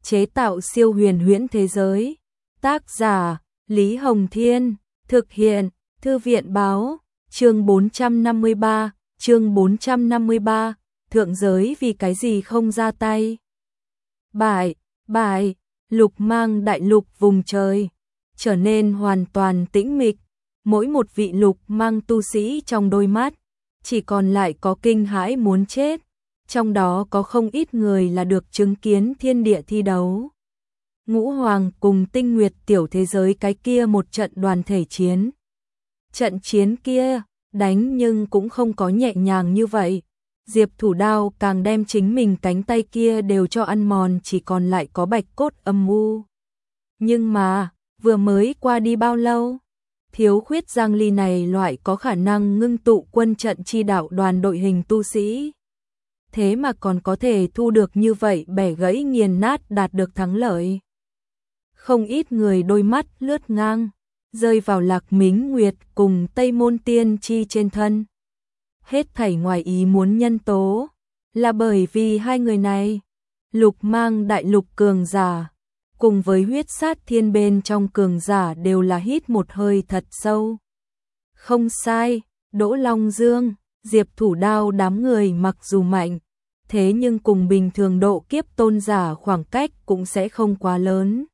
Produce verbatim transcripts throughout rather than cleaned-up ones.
chế tạo siêu huyền huyễn thế giới. Tác giả, Lý Hồng Thiên, thực hiện, Thư viện báo, chương bốn trăm năm mươi ba, chương bốn trăm năm mươi ba, thượng giới vì cái gì không ra tay. Bại, bại, lục mang đại lục vùng trời, trở nên hoàn toàn tĩnh mịch, mỗi một vị lục mang tu sĩ trong đôi mắt, chỉ còn lại có kinh hãi muốn chết, trong đó có không ít người là được chứng kiến thiên địa thi đấu. Ngũ Hoàng cùng Tinh Nguyệt tiểu thế giới cái kia một trận đoàn thể chiến. Trận chiến kia, đánh nhưng cũng không có nhẹ nhàng như vậy. Diệp Thủ Đao càng đem chính mình cánh tay kia đều cho ăn mòn, chỉ còn lại có bạch cốt âm u. Nhưng mà, vừa mới qua đi bao lâu? Thiếu khuyết Giang Ly này loại có khả năng ngưng tụ quân trận chi đạo đoàn đội hình tu sĩ. Thế mà còn có thể thu được như vậy, bẻ gãy nghiền nát, đạt được thắng lợi. Không ít người đôi mắt lướt ngang, rơi vào Lạc Mính Nguyệt cùng Tây Môn Tiên Chi trên thân. Hết thảy ngoài ý muốn nhân tố, là bởi vì hai người này, lục mang đại lục cường giả, cùng với huyết sát thiên bên trong cường giả đều là hít một hơi thật sâu. Không sai, Đỗ Long Dương, Diệp Thủ Đao đám người mặc dù mạnh, thế nhưng cùng bình thường độ kiếp tôn giả khoảng cách cũng sẽ không quá lớn.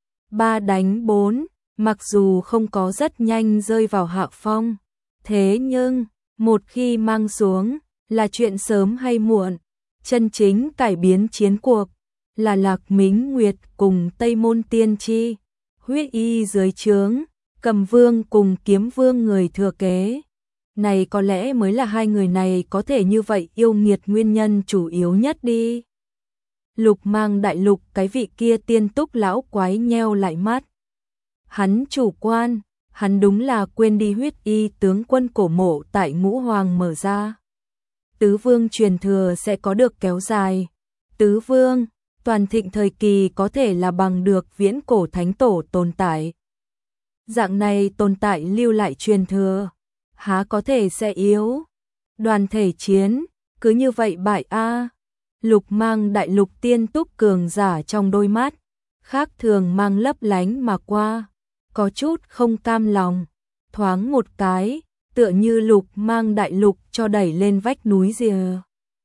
Ba đánh bốn, mặc dù không có rất nhanh rơi vào hạ phong, thế nhưng một khi mang xuống là chuyện sớm hay muộn, chân chính cải biến chiến cuộc là Lạc Mính Nguyệt cùng Tây Môn Tiên Chi, huyết y dưới trướng, Cầm Vương cùng Kiếm Vương người thừa kế. Này có lẽ mới là hai người này có thể như vậy yêu nghiệt nguyên nhân chủ yếu nhất đi. Lục mang đại lục cái vị kia tiên túc lão quái nheo lại mắt. Hắn chủ quan, hắn đúng là quên đi huyết y tướng quân cổ mộ tại Ngũ Hoàng mở ra. Tứ Vương truyền thừa sẽ có được kéo dài. Tứ Vương, toàn thịnh thời kỳ có thể là bằng được viễn cổ thánh tổ tồn tại. Dạng này tồn tại lưu lại truyền thừa, há có thể sẽ yếu. Đoàn thể chiến, cứ như vậy bại a. Lục mang đại lục tiên túc cường giả trong đôi mắt, khác thường mang lấp lánh mà qua, có chút không cam lòng, thoáng một cái, tựa như lục mang đại lục cho đẩy lên vách núi rìa.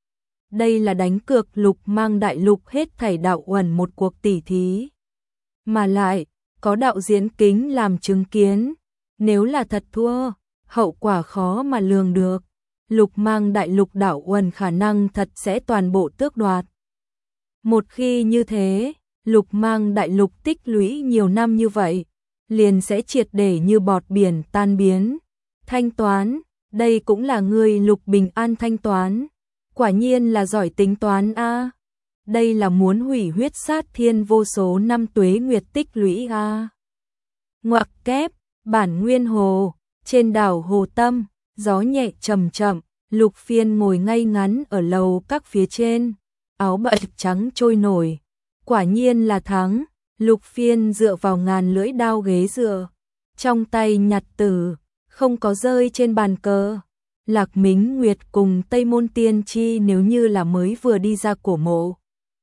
Đây là đánh cược lục mang đại lục hết thảy đạo uẩn một cuộc tỉ thí. Mà lại, có đạo diễn kính làm chứng kiến, nếu là thật thua, hậu quả khó mà lường được. Lục mang đại lục đạo uẩn khả năng thật sẽ toàn bộ tước đoạt. Một khi như thế, lục mang đại lục tích lũy nhiều năm như vậy, liền sẽ triệt để như bọt biển tan biến. Thanh toán, đây cũng là người Lục Bình An thanh toán. Quả nhiên là giỏi tính toán a. Đây là muốn hủy huyết sát thiên vô số năm tuế nguyệt tích lũy a. Ngoặc kép, bản nguyên hồ, trên đảo Hồ Tâm, gió nhẹ chậm chậm, Lục Phiên ngồi ngay ngắn ở lầu các phía trên, áo bạch trắng trôi nổi. Quả nhiên là thắng. Lục Phiên dựa vào ngàn lưỡi đao ghế dựa, trong tay nhặt tử, không có rơi trên bàn cờ. Lạc Mính Nguyệt cùng Tây Môn Tiên Chi nếu như là mới vừa đi ra cổ mộ,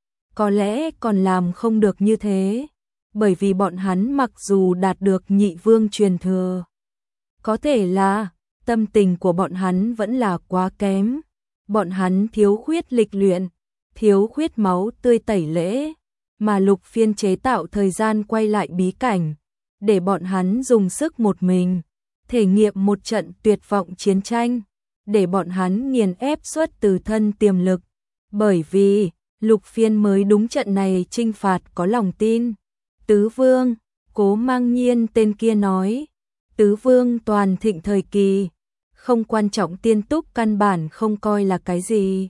có lẽ còn làm không được như thế, bởi vì bọn hắn mặc dù đạt được nhị vương truyền thừa, có thể là tâm tình của bọn hắn vẫn là quá kém, bọn hắn thiếu khuyết lịch luyện, thiếu khuyết máu tươi tẩy lễ. Mà Lục Phiên chế tạo thời gian quay lại bí cảnh, để bọn hắn dùng sức một mình, thể nghiệm một trận tuyệt vọng chiến tranh, để bọn hắn nghiền ép xuất từ thân tiềm lực. Bởi vì, Lục Phiên mới đúng trận này chinh phạt có lòng tin. Tứ Vương, Cố Mang Nhiên tên kia nói, Tứ Vương toàn thịnh thời kỳ, không quan trọng tiên túc căn bản không coi là cái gì.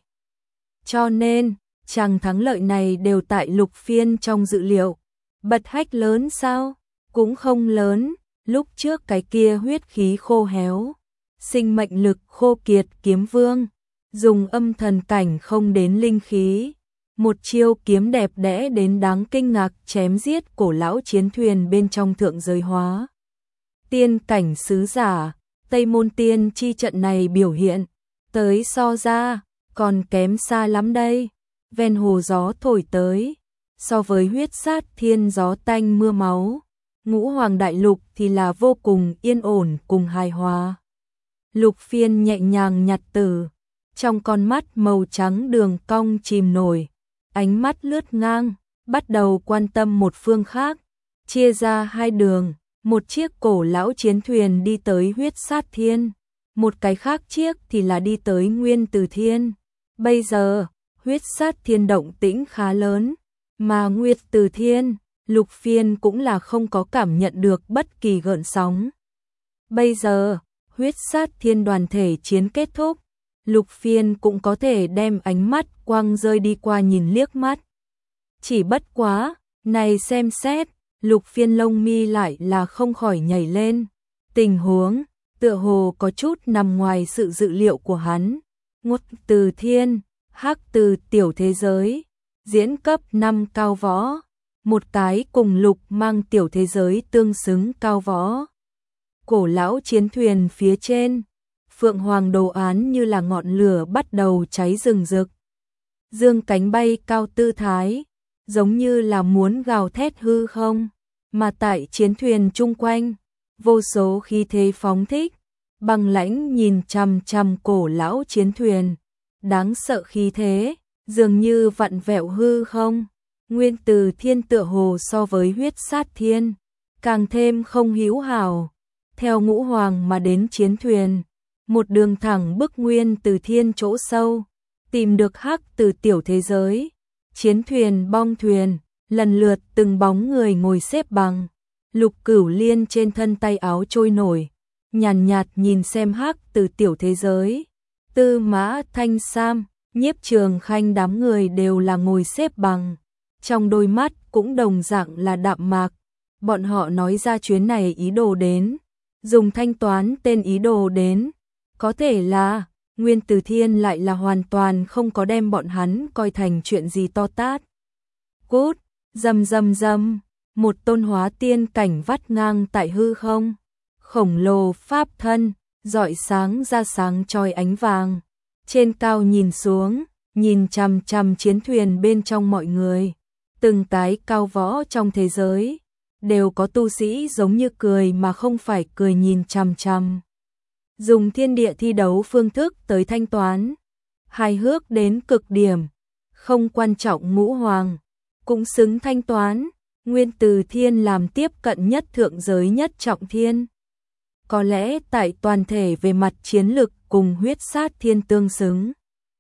Cho nên, chàng thắng lợi này đều tại Lục Phiên trong dự liệu. Bật hách lớn sao? Cũng không lớn, lúc trước cái kia huyết khí khô héo, sinh mệnh lực khô kiệt kiếm vương, dùng âm thần cảnh không đến linh khí, một chiêu kiếm đẹp đẽ đến đáng kinh ngạc chém giết cổ lão chiến thuyền bên trong thượng giới hóa. Tiên cảnh sứ giả, Tây Môn Tiên Chi trận này biểu hiện, tới so ra, còn kém xa lắm đây. Ven hồ gió thổi tới, so với huyết sát thiên gió tanh mưa máu, Ngũ Hoàng Đại Lục thì là vô cùng yên ổn cùng hài hòa. Lục Phiên nhẹ nhàng nhặt từ, trong con mắt màu trắng đường cong chìm nổi, ánh mắt lướt ngang, bắt đầu quan tâm một phương khác, chia ra hai đường, một chiếc cổ lão chiến thuyền đi tới huyết sát thiên, một cái khác chiếc thì là đi tới Nguyên Từ Thiên. Bây giờ, huyết sát thiên động tĩnh khá lớn, mà Nguyên Từ Thiên, Lục Phiên cũng là không có cảm nhận được bất kỳ gợn sóng. Bây giờ, huyết sát thiên đoàn thể chiến kết thúc, Lục Phiên cũng có thể đem ánh mắt quăng rơi đi qua nhìn liếc mắt. Chỉ bất quá, này xem xét, Lục Phiên lông mi lại là không khỏi nhảy lên. Tình huống, tựa hồ có chút nằm ngoài sự dự liệu của hắn. Ngút Từ Thiên, Hắc Từ tiểu thế giới, diễn cấp năm cao võ, một cái cùng Lục Mang tiểu thế giới tương xứng cao võ. Cổ lão chiến thuyền phía trên, phượng hoàng đồ án như là ngọn lửa bắt đầu cháy rừng rực. Dương cánh bay cao tư thái, giống như là muốn gào thét hư không, mà tại chiến thuyền chung quanh, vô số khí thế phóng thích, băng lãnh nhìn chằm chằm cổ lão chiến thuyền, đáng sợ khí thế, dường như vặn vẹo hư không. Nguyên Từ Thiên tựa hồ so với huyết sát thiên, càng thêm không hữu hảo. Theo Ngũ Hoàng mà đến chiến thuyền, một đường thẳng bức Nguyên Từ Thiên chỗ sâu, tìm được Hắc Từ tiểu thế giới. Chiến thuyền bong thuyền, lần lượt từng bóng người ngồi xếp bằng. Lục Cửu Liên trên thân tay áo trôi nổi, nhàn nhạt, nhạt nhìn xem Hắc Từ tiểu thế giới. Tư Mã Thanh Sam, Nhiếp Trường Khanh đám người đều là ngồi xếp bằng, trong đôi mắt cũng đồng dạng là đạm mạc. Bọn họ nói ra chuyến này ý đồ đến, dùng thanh toán tên ý đồ đến, có thể là Nguyên Từ Thiên lại là hoàn toàn không có đem bọn hắn coi thành chuyện gì to tát. Cút, rầm rầm rầm, một tôn hóa tiên cảnh vắt ngang tại hư không, khổng lồ pháp thân, rọi sáng ra sáng chói ánh vàng. Trên cao nhìn xuống, nhìn chằm chằm chiến thuyền bên trong mọi người, từng cái cao võ trong thế giới, đều có tu sĩ giống như cười mà không phải cười nhìn chằm chằm. Dùng thiên địa thi đấu phương thức tới thanh toán, hài hước đến cực điểm, không quan trọng Ngũ Hoàng, cũng xứng thanh toán. Nguyên Từ Thiên làm tiếp cận nhất thượng giới nhất trọng thiên. Có lẽ tại toàn thể về mặt chiến lực cùng huyết sát thiên tương xứng.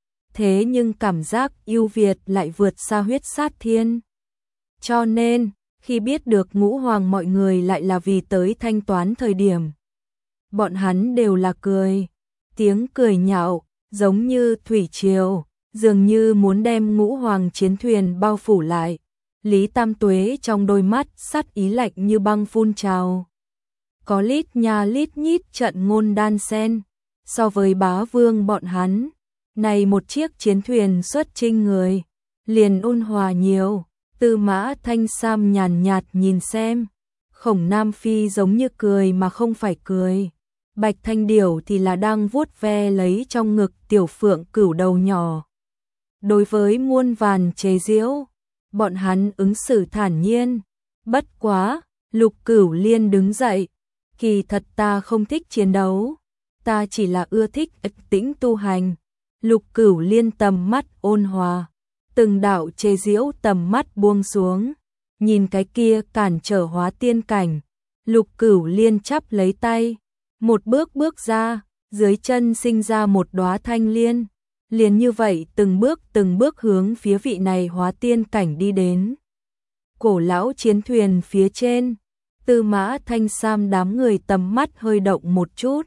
Thế nhưng cảm giác ưu việt lại vượt xa huyết sát thiên. Cho nên, khi biết được Ngũ Hoàng mọi người lại là vì tới thanh toán thời điểm, bọn hắn đều là cười, tiếng cười nhạo, giống như thủy triều, dường như muốn đem Ngũ Hoàng chiến thuyền bao phủ lại. Lý Tam Tuế trong đôi mắt sát ý lạnh như băng phun trào. Có lít nha lít nhít trận ngôn đan sen, so với bá vương bọn hắn, này một chiếc chiến thuyền xuất chinh người, liền ôn hòa nhiều. Tư Mã Thanh Sam nhàn nhạt nhìn xem, Khổng Nam Phi giống như cười mà không phải cười. Bạch Thanh Điểu thì là đang vuốt ve lấy trong ngực tiểu phượng cửu đầu nhỏ. Đối với muôn vàn chế giễu, bọn hắn ứng xử thản nhiên. Bất quá, Lục Cửu Liên đứng dậy, kỳ thật ta không thích chiến đấu, ta chỉ là ưa thích ích tĩnh tu hành. Lục Cửu Liên tầm mắt ôn hòa, từng đạo chế giễu tầm mắt buông xuống, nhìn cái kia cản trở hóa tiên cảnh. Lục Cửu Liên chắp lấy tay, một bước bước ra, dưới chân sinh ra một đóa thanh liên, liền như vậy từng bước từng bước hướng phía vị này hóa tiên cảnh đi đến. Cổ lão chiến thuyền phía trên, Tư Mã Thanh Sam đám người tầm mắt hơi động một chút,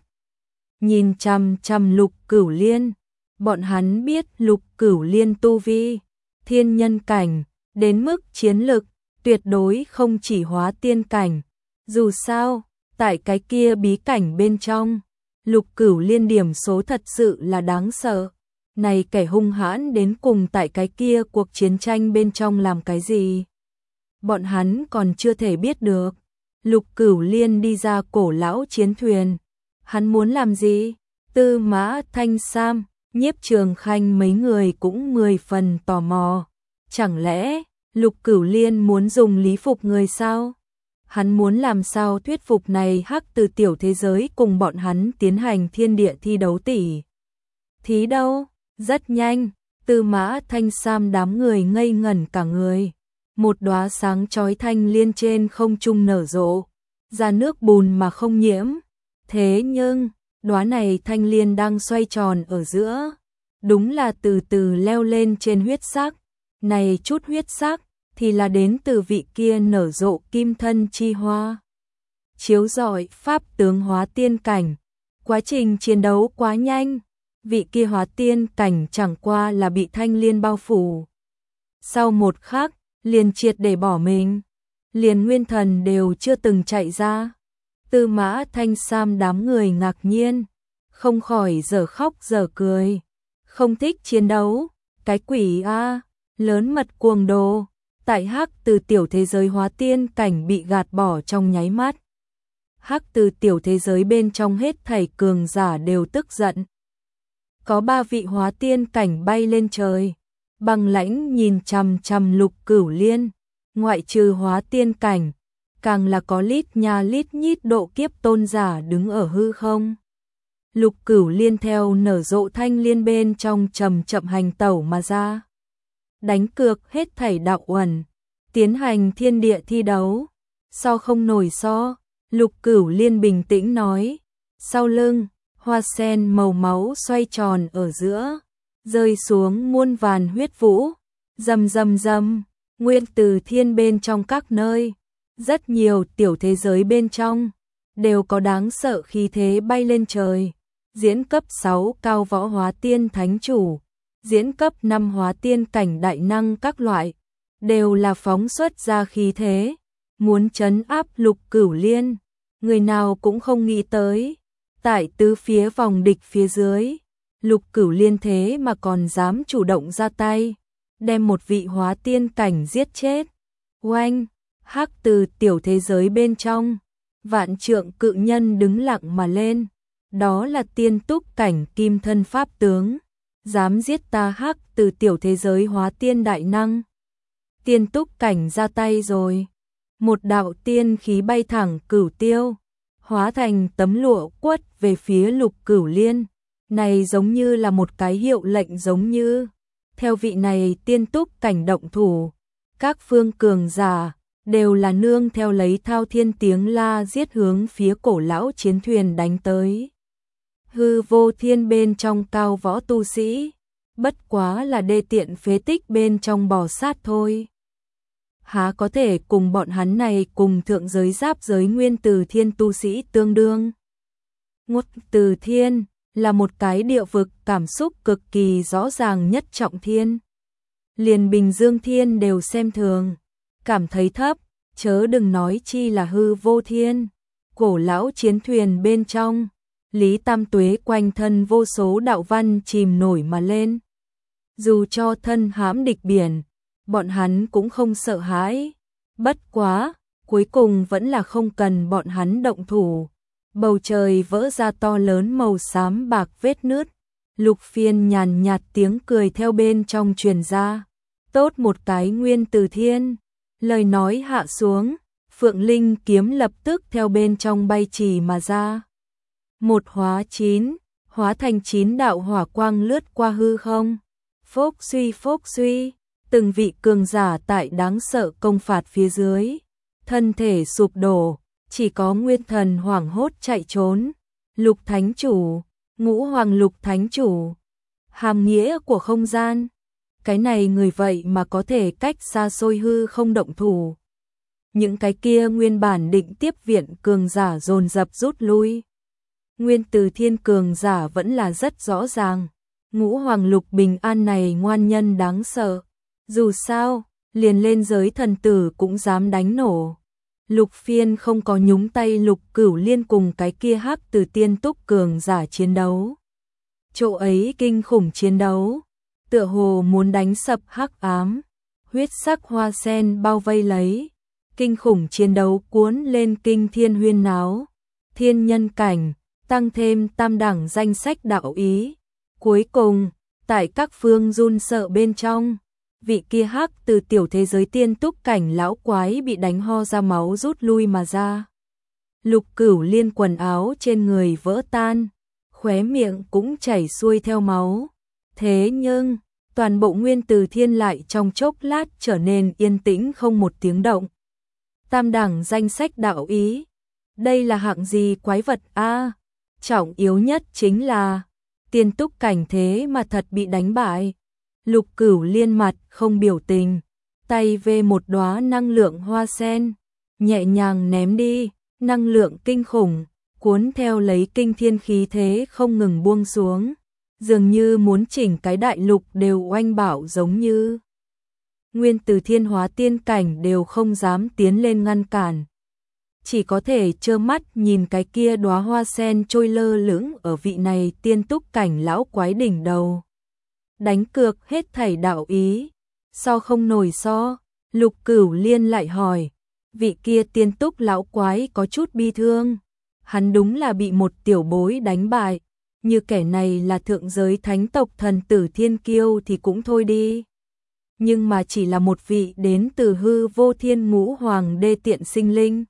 nhìn chằm chằm Lục Cửu Liên. Bọn hắn biết Lục Cửu Liên tu vi thiên nhân cảnh, đến mức chiến lực tuyệt đối không chỉ hóa tiên cảnh. Dù sao, tại cái kia bí cảnh bên trong, Lục Cửu Liên điểm số thật sự là đáng sợ. Này kẻ hung hãn đến cùng tại cái kia cuộc chiến tranh bên trong làm cái gì? Bọn hắn còn chưa thể biết được. Lục Cửu Liên đi ra cổ lão chiến thuyền, hắn muốn làm gì? Tư Mã Thanh Sam, Nhiếp Trường Khanh mấy người cũng mười phần tò mò. Chẳng lẽ Lục Cửu Liên muốn dùng lý phục người sao? Hắn muốn làm sao thuyết phục này hắc từ tiểu thế giới cùng bọn hắn tiến hành thiên địa thi đấu tỷ thí đâu? Rất nhanh, Tư Mã Thanh Sam đám người ngây ngẩn cả người. Một đóa sáng chói thanh liên trên không trung nở rộ, ra nước bùn mà không nhiễm. Thế nhưng, đóa này thanh liên đang xoay tròn ở giữa, đúng là từ từ leo lên trên huyết sắc. Này chút huyết sắc thì là đến từ vị kia nở rộ kim thân chi hoa. Chiếu rọi pháp tướng hóa tiên cảnh, quá trình chiến đấu quá nhanh, vị kia hóa tiên cảnh chẳng qua là bị thanh liên bao phủ. Sau một khắc, liền triệt để bỏ mình, liền nguyên thần đều chưa từng chạy ra. Tư Mã Thanh Sam đám người ngạc nhiên, không khỏi dở khóc dở cười. Không thích chiến đấu, cái quỷ a, lớn mật cuồng đồ. Tại hắc từ tiểu thế giới hóa tiên cảnh bị gạt bỏ trong nháy mắt. Hắc từ tiểu thế giới bên trong hết thảy cường giả đều tức giận. Có ba vị hóa tiên cảnh bay lên trời, bằng lãnh nhìn chằm chằm Lục Cửu Liên, ngoại trừ hóa tiên cảnh, càng là có lít nha lít nhít độ kiếp tôn giả đứng ở hư không. Lục Cửu Liên theo nở rộ thanh liên bên trong chậm chậm hành tẩu mà ra. Đánh cược hết thảy đạo uẩn, tiến hành thiên địa thi đấu, so không nổi so. Lục Cửu Liên bình tĩnh nói, sau lưng, hoa sen màu máu xoay tròn ở giữa, rơi xuống muôn vàn huyết vũ, rầm rầm rầm, nguyên từ thiên bên trong các nơi, rất nhiều tiểu thế giới bên trong, đều có đáng sợ khí thế bay lên trời. Diễn cấp sáu cao võ hóa tiên thánh chủ, diễn cấp năm hóa tiên cảnh đại năng các loại, đều là phóng xuất ra khí thế, muốn trấn áp Lục Cửu Liên. Người nào cũng không nghĩ tới, tại tứ phía vòng địch phía dưới, Lục Cửu Liên thế mà còn dám chủ động ra tay, đem một vị hóa tiên cảnh giết chết. Oanh, hắc từ tiểu thế giới bên trong, vạn trượng cự nhân đứng lặng mà lên, đó là tiên túc cảnh kim thân pháp tướng, dám giết ta hắc từ tiểu thế giới hóa tiên đại năng. Tiên túc cảnh ra tay rồi. Một đạo tiên khí bay thẳng cửu tiêu, hóa thành tấm lụa quất về phía Lục Cửu Liên. Này giống như là một cái hiệu lệnh giống như. Theo vị này tiên túc cảnh động thủ, các phương cường giả đều là nương theo lấy thao thiên tiếng la giết hướng phía cổ lão chiến thuyền đánh tới. Hư vô thiên bên trong cao võ tu sĩ, bất quá là đê tiện phế tích bên trong bò sát thôi. Há có thể cùng bọn hắn này cùng thượng giới giáp giới nguyên từ thiên tu sĩ tương đương. Ngút từ thiên là một cái địa vực cảm xúc cực kỳ rõ ràng nhất trọng thiên. Liền Bình Dương Thiên đều xem thường, cảm thấy thấp, chớ đừng nói chi là hư vô thiên. Cổ lão chiến thuyền bên trong, Lý Tam Tuế quanh thân vô số đạo văn chìm nổi mà lên. Dù cho thân hãm địch biển, bọn hắn cũng không sợ hãi. Bất quá, cuối cùng vẫn là không cần bọn hắn động thủ. Bầu trời vỡ ra to lớn màu xám bạc vết nứt. Lục Phiên nhàn nhạt tiếng cười theo bên trong truyền ra. Tốt một cái nguyên từ thiên. Lời nói hạ xuống, Phượng Linh kiếm lập tức theo bên trong bay chỉ mà ra. Một hóa chín, hóa thành chín đạo hỏa quang lướt qua hư không. Phốc suy phốc suy, từng vị cường giả tại đáng sợ công phạt phía dưới, thân thể sụp đổ, chỉ có nguyên thần hoảng hốt chạy trốn. Lục Thánh Chủ, Ngũ Hoàng Lục Thánh Chủ, hàm nghĩa của không gian, cái này người vậy mà có thể cách xa xôi hư không động thủ. Những cái kia nguyên bản định tiếp viện cường giả dồn dập rút lui. Nguyên từ thiên cường giả vẫn là rất rõ ràng, Ngũ Hoàng Lục bình an này ngoan nhân đáng sợ. Dù sao, liền lên giới thần tử cũng dám đánh nổ. Lục Phiên không có nhúng tay Lục Cửu Liên cùng cái kia hắc từ tiên túc cường giả chiến đấu. Chỗ ấy kinh khủng chiến đấu, tựa hồ muốn đánh sập hắc ám, huyết sắc hoa sen bao vây lấy. Kinh khủng chiến đấu cuốn lên kinh thiên huyên náo, thiên nhân cảnh, tăng thêm tam đẳng danh sách đạo ý. Cuối cùng, tại các phương run sợ bên trong, vị kia hắc từ tiểu thế giới tiên túc cảnh lão quái bị đánh ho ra máu rút lui mà ra. Lục Cửu Liên quần áo trên người vỡ tan, khóe miệng cũng chảy xuôi theo máu. Thế nhưng, toàn bộ Nguyên Từ Thiên lại trong chốc lát trở nên yên tĩnh không một tiếng động. Tam đẳng danh sách đạo ý. Đây là hạng gì quái vật a? Trọng yếu nhất chính là tiên túc cảnh thế mà thật bị đánh bại. Lục Cửu Liên mặt không biểu tình, tay về một đóa năng lượng hoa sen, nhẹ nhàng ném đi, năng lượng kinh khủng, cuốn theo lấy kinh thiên khí thế không ngừng buông xuống, dường như muốn chỉnh cái đại lục đều oanh bảo giống như. Nguyên Từ Thiên hóa tiên cảnh đều không dám tiến lên ngăn cản. Chỉ có thể trơ mắt nhìn cái kia đóa hoa sen trôi lơ lửng ở vị này tiên túc cảnh lão quái đỉnh đầu. Đánh cược hết thảy đạo ý, so không nổi so, Lục Cửu Liên lại hỏi, vị kia tiên túc lão quái có chút bi thương, hắn đúng là bị một tiểu bối đánh bại, như kẻ này là thượng giới thánh tộc thần tử thiên kiêu thì cũng thôi đi. Nhưng mà chỉ là một vị đến từ hư vô thiên ngũ hoàng đê tiện sinh linh.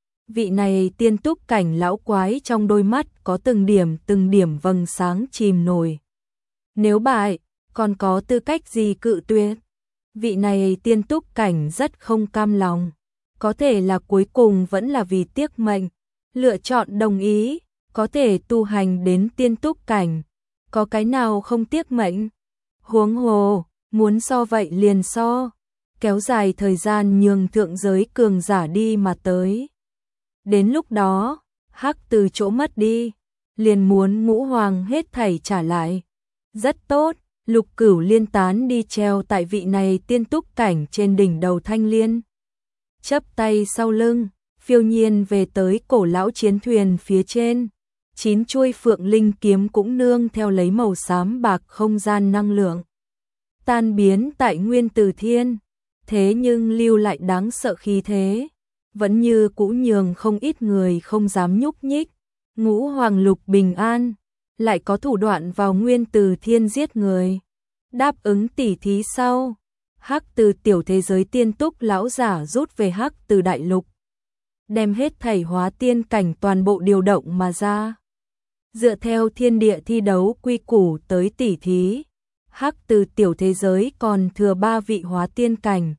Vị này tiên túc cảnh lão quái trong đôi mắt có từng điểm từng điểm vầng sáng chìm nổi. Nếu bại, còn có tư cách gì cự tuyệt? Vị này tiên túc cảnh rất không cam lòng. Có thể là cuối cùng vẫn là vì tiếc mệnh, lựa chọn đồng ý, có thể tu hành đến tiên túc cảnh. Có cái nào không tiếc mệnh? Huống hồ, muốn so vậy liền so, kéo dài thời gian nhường thượng giới cường giả đi mà tới. Đến lúc đó, hắc từ chỗ mất đi, liền muốn ngũ hoàng hết thảy trả lại. Rất tốt, Lục Cửu Liên tán đi treo tại vị này tiên túc cảnh trên đỉnh đầu Thanh Liên. Chắp tay sau lưng, phiêu nhiên về tới cổ lão chiến thuyền phía trên. Chín chuôi phượng linh kiếm cũng nương theo lấy màu xám bạc không gian năng lượng. Tan biến tại Nguyên Từ Thiên, thế nhưng lưu lại đáng sợ khí thế. Vẫn như cũ nhường không ít người không dám nhúc nhích. Ngũ Hoàng Lục bình an, lại có thủ đoạn vào Nguyên Từ Thiên giết người. Đáp ứng tỉ thí sau, hắc từ tiểu thế giới tiên túc lão giả rút về hắc từ đại lục. Đem hết thảy hóa tiên cảnh toàn bộ điều động mà ra. Dựa theo thiên địa thi đấu quy củ tới tỉ thí, hắc từ tiểu thế giới còn thừa ba vị hóa tiên cảnh.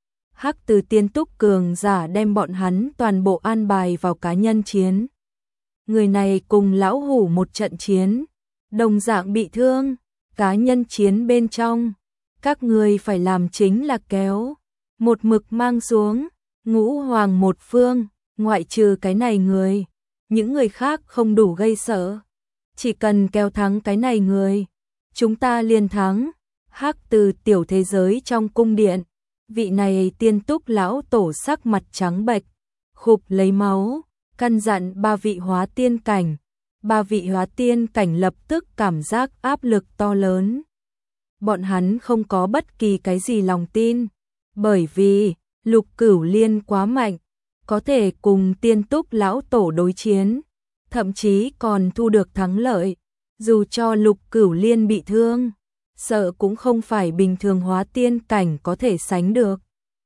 Hắc từ tiên túc cường giả đem bọn hắn toàn bộ an bài vào cá nhân chiến. Người này cùng lão hủ một trận chiến, đồng dạng bị thương, cá nhân chiến bên trong. Các người phải làm chính là kéo, một mực mang xuống, ngũ hoàng một phương, ngoại trừ cái này người. Những người khác không đủ gây sợ. Chỉ cần kéo thắng cái này người, chúng ta liền thắng. Hắc từ tiểu thế giới trong cung điện. Vị này tiên túc lão tổ sắc mặt trắng bệch, khục lấy máu, căn dặn ba vị hóa tiên cảnh. Ba vị hóa tiên cảnh lập tức cảm giác áp lực to lớn. Bọn hắn không có bất kỳ cái gì lòng tin, bởi vì Lục Cửu Liên quá mạnh, có thể cùng tiên túc lão tổ đối chiến, thậm chí còn thu được thắng lợi. Dù cho Lục Cửu Liên bị thương, sợ cũng không phải bình thường hóa tiên cảnh có thể sánh được.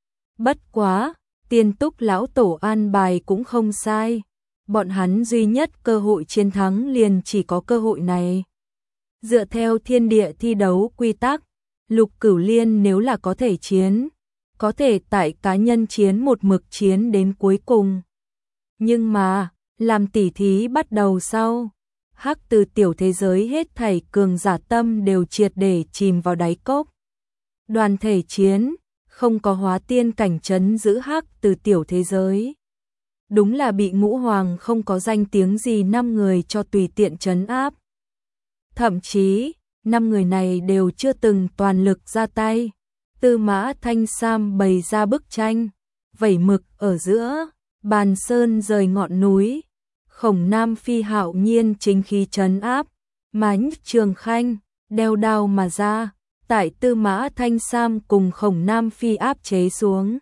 Bất quá, tiên túc lão tổ an bài cũng không sai. Bọn hắn duy nhất cơ hội chiến thắng liền chỉ có cơ hội này. Dựa theo thiên địa thi đấu quy tắc, Lục Cửu Liên nếu là có thể chiến, có thể tại cá nhân chiến một mực chiến đến cuối cùng. Nhưng mà, làm tỉ thí bắt đầu sau, hắc từ tiểu thế giới hết thảy cường giả tâm đều triệt để chìm vào đáy cốc. Đoàn thể chiến, không có hóa tiên cảnh trấn giữ hắc từ tiểu thế giới. Đúng là bị ngũ hoàng không có danh tiếng gì năm người cho tùy tiện trấn áp. Thậm chí, năm người này đều chưa từng toàn lực ra tay. Tư Mã Thanh Sam bày ra bức tranh, vẩy mực ở giữa, bàn sơn rời ngọn núi. Khổng Nam Phi hạo nhiên chính khí trấn áp, Mãnh Trường Khanh đeo đao mà ra, tại Tư Mã Thanh Sam cùng Khổng Nam Phi áp chế xuống.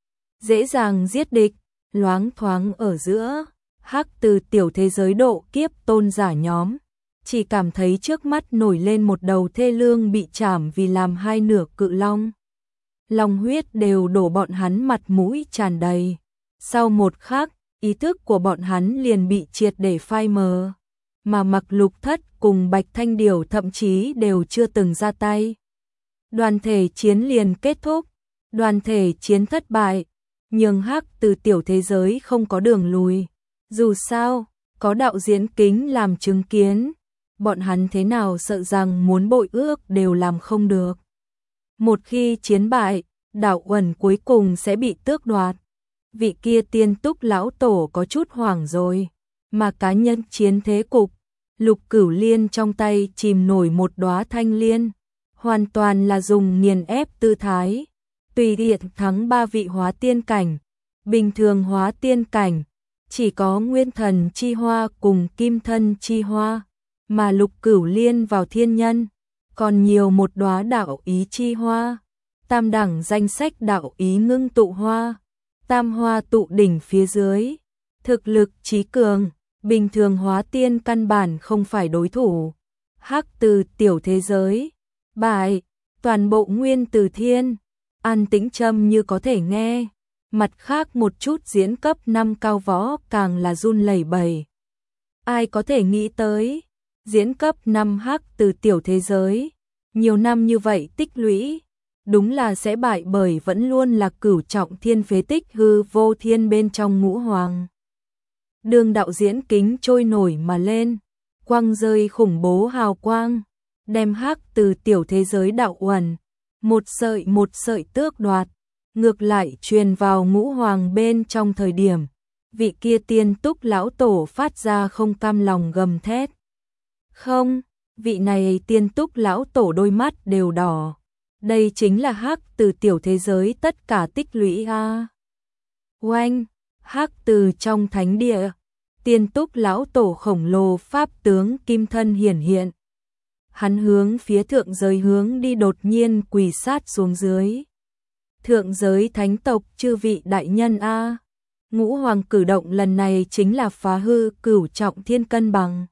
Dễ dàng giết địch, loáng thoáng ở giữa, hắc từ tiểu thế giới độ kiếp tôn giả nhóm. Chỉ cảm thấy trước mắt nổi lên một đầu thê lương bị chảm vì làm hai nửa cự long. lòng huyết đều đổ bọn hắn mặt mũi tràn đầy. Sau một khắc, ý thức của bọn hắn liền bị triệt để phai mờ, mà Mặc Lục Thất cùng Bạch Thanh Điều thậm chí đều chưa từng ra tay. Đoàn thể chiến liền kết thúc, đoàn thể chiến thất bại, nhường Hắc Từ tiểu thế giới không có đường lùi. Dù sao, có đạo diễn Kính làm chứng kiến, bọn hắn thế nào sợ rằng muốn bội ước đều làm không được. Một khi chiến bại, đạo uẩn cuối cùng sẽ bị tước đoạt. Vị kia Tiên Túc lão tổ có chút hoảng rồi, mà cá nhân chiến thế cục, Lục Cửu Liên trong tay chìm nổi một đóa thanh liên, hoàn toàn là dùng nghiền ép tư thái, tùy tiện thắng ba vị hóa tiên cảnh, bình thường hóa tiên cảnh, chỉ có Nguyên Thần chi hoa cùng Kim Thân chi hoa, mà Lục Cửu Liên vào thiên nhân, còn nhiều một đóa đạo ý chi hoa, tam đẳng danh sách đạo ý ngưng tụ hoa, tam hoa tụ đỉnh phía dưới, thực lực trí cường, bình thường hóa tiên căn bản không phải đối thủ. Hắc Từ tiểu thế giới, bại, toàn bộ Nguyên Từ Thiên, an tĩnh trầm như có thể nghe, mặt khác một chút diễn cấp năm cao võ càng là run lẩy bẩy. Ai có thể nghĩ tới, diễn cấp năm Hắc Từ tiểu thế giới, nhiều năm như vậy tích lũy, đúng là sẽ bại bởi vẫn luôn là cửu trọng thiên phế tích hư vô thiên bên trong ngũ hoàng. Đường đạo diễn Kính trôi nổi mà lên, quang rơi khủng bố hào quang, đem Hắc Từ tiểu thế giới đạo uẩn, một sợi một sợi tước đoạt, ngược lại truyền vào ngũ hoàng bên trong thời điểm, vị kia Tiên Túc lão tổ phát ra không cam lòng gầm thét. Không, vị này Tiên Túc lão tổ đôi mắt đều đỏ. Đây chính là Hắc Từ tiểu thế giới tất cả tích lũy a. Oanh, Hắc Từ trong thánh địa, Tiên Túc lão tổ khổng lồ pháp tướng kim thân hiển hiện. Hắn hướng phía thượng giới hướng đi đột nhiên quỳ sát xuống dưới. Thượng giới thánh tộc chư vị đại nhân a. Ngũ hoàng cử động lần này chính là phá hư cửu trọng thiên cân bằng.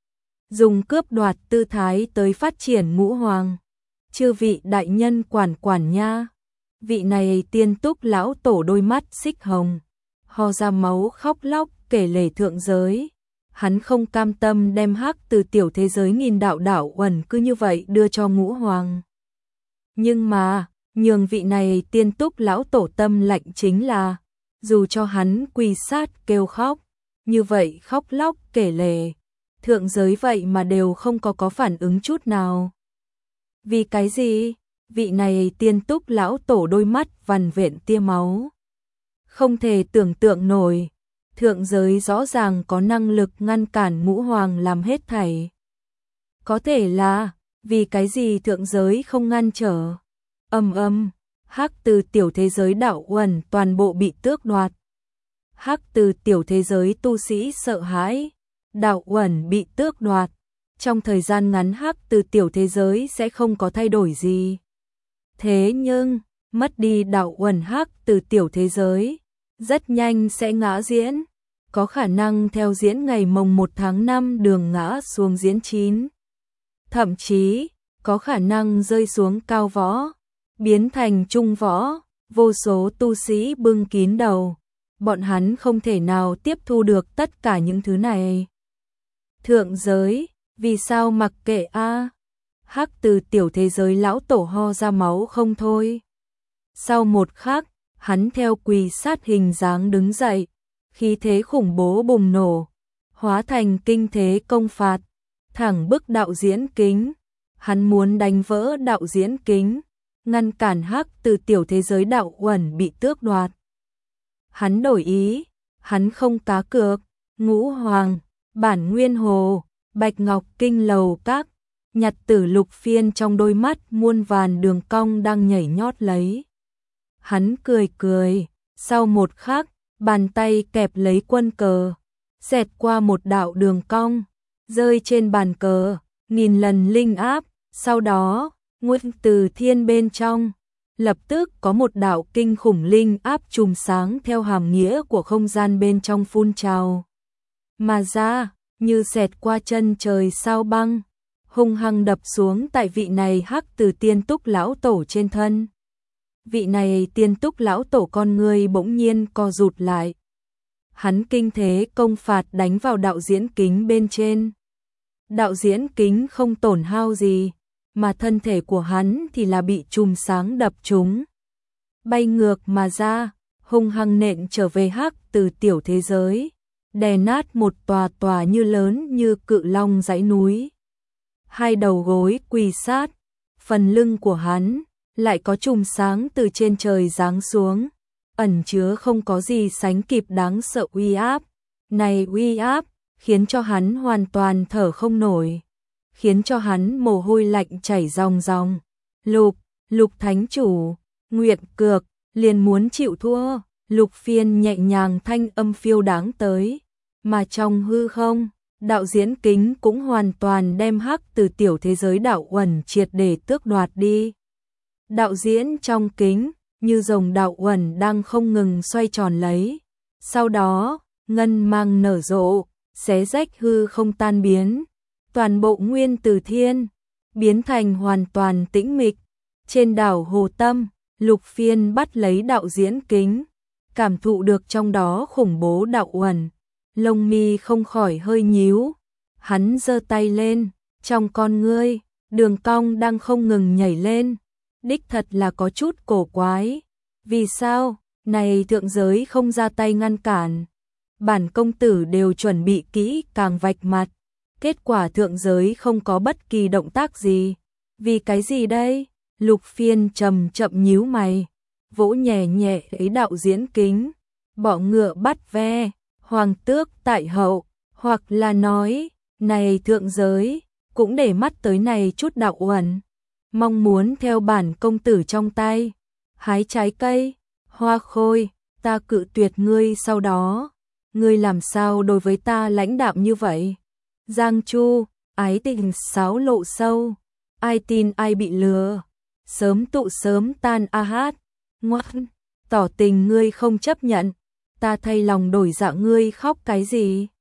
Dùng cướp đoạt tư thái tới phát triển ngũ hoàng. Chư vị đại nhân quản quản nha. Vị này Tiên Túc lão tổ đôi mắt xích hồng, ho ra máu khóc lóc kể lể thượng giới. Hắn không cam tâm đem Hắc Từ tiểu thế giới nghìn đạo đạo uẩn cứ như vậy đưa cho ngũ hoàng. Nhưng mà, nhường vị này Tiên Túc lão tổ tâm lạnh chính là, dù cho hắn quỳ sát kêu khóc, như vậy khóc lóc kể lể, thượng giới vậy mà đều không có có phản ứng chút nào. Vì cái gì? Vị này Tiên Túc lão tổ đôi mắt vằn vện tia máu. Không thể tưởng tượng nổi, thượng giới rõ ràng có năng lực ngăn cản ngũ hoàng làm hết thảy. Có thể là, vì cái gì thượng giới không ngăn trở? Âm âm, Hắc Từ tiểu thế giới đạo uẩn toàn bộ bị tước đoạt. Hắc Từ tiểu thế giới tu sĩ sợ hãi, đạo uẩn bị tước đoạt. Trong thời gian ngắn Hắc Từ tiểu thế giới sẽ không có thay đổi gì. Thế nhưng, mất đi đạo uẩn Hắc Từ tiểu thế giới, rất nhanh sẽ ngã diễn, có khả năng theo diễn ngày mồng một tháng năm đường ngã xuống diễn chín. Thậm chí, có khả năng rơi xuống cao võ, biến thành trung võ, vô số tu sĩ bưng kín đầu, bọn hắn không thể nào tiếp thu được tất cả những thứ này. Thượng giới, vì sao mặc kệ a? Hắc Từ tiểu thế giới lão tổ ho ra máu không thôi. Sau một khắc, hắn theo quỳ sát hình dáng đứng dậy, khí thế khủng bố bùng nổ, hóa thành kinh thế công phạt, thẳng bức đạo diễn Kính. Hắn muốn đánh vỡ đạo diễn Kính, ngăn cản Hắc Từ tiểu thế giới đạo uẩn bị tước đoạt. Hắn đổi ý, hắn không cá cược, ngũ hoàng, bản nguyên hồ, bạch ngọc kinh lầu các, nhật tử lục phiên trong đôi mắt muôn vàn đường cong đang nhảy nhót lấy. Hắn cười cười, sau một khắc, bàn tay kẹp lấy quân cờ, xẹt qua một đạo đường cong, rơi trên bàn cờ, nghìn lần linh áp, sau đó, Nguyên Từ Thiên bên trong, lập tức có một đạo kinh khủng linh áp chùm sáng theo hàm nghĩa của không gian bên trong phun trào mà ra, như xẹt qua chân trời sao băng, hung hăng đập xuống tại vị này Hắc Từ Tiên Túc lão tổ trên thân. Vị này Tiên Túc lão tổ con người bỗng nhiên co rụt lại. Hắn kinh thế công phạt đánh vào đạo diễn kính bên trên. Đạo diễn kính không tổn hao gì, mà thân thể của hắn thì là bị chùm sáng đập trúng. Bay ngược mà ra, hung hăng nện trở về hắc từ tiểu thế giới, đè nát một tòa tòa như lớn như cự long dãy núi. Hai đầu gối quỳ sát, phần lưng của hắn lại có chùm sáng từ trên trời giáng xuống, ẩn chứa không có gì sánh kịp đáng sợ uy áp. Này uy áp khiến cho hắn hoàn toàn thở không nổi, khiến cho hắn mồ hôi lạnh chảy ròng ròng. Lục, Lục thánh chủ, Nguyệt Cược liền muốn chịu thua. Lục Phiên nhẹ nhàng thanh âm phiêu đáng tới, mà trong hư không, đạo diễn kính cũng hoàn toàn đem hắc từ tiểu thế giới đạo uẩn triệt để tước đoạt đi. Đạo diễn trong kính, như rồng đạo uẩn đang không ngừng xoay tròn lấy. Sau đó, ngân mang nở rộ, xé rách hư không tan biến. Toàn bộ nguyên từ thiên, biến thành hoàn toàn tĩnh mịch. Trên đảo Hồ Tâm, Lục Phiên bắt lấy đạo diễn kính, cảm thụ được trong đó khủng bố đạo uẩn. Lông mi không khỏi hơi nhíu. Hắn giơ tay lên, trong con ngươi, đường cong đang không ngừng nhảy lên. Đích thật là có chút cổ quái. Vì sao, này thượng giới không ra tay ngăn cản? Bản công tử đều chuẩn bị kỹ càng vạch mặt. Kết quả thượng giới không có bất kỳ động tác gì. Vì cái gì đây? Lục Phiên chậm chậm nhíu mày, vỗ nhẹ nhẹ lấy đạo diễn kính. Bỏ ngựa bắt ve, hoàng tước tại hậu, hoặc là nói, này thượng giới, cũng để mắt tới này chút đạo uẩn. Mong muốn theo bản công tử trong tay, hái trái cây, hoa khôi, ta cự tuyệt ngươi sau đó. Ngươi làm sao đối với ta lãnh đạm như vậy? Giang Chu, ái tình sáo lộ sâu, ai tin ai bị lừa, sớm tụ sớm tan a hát. Ngoan, tỏ tình ngươi không chấp nhận, ta thay lòng đổi dạ ngươi khóc cái gì?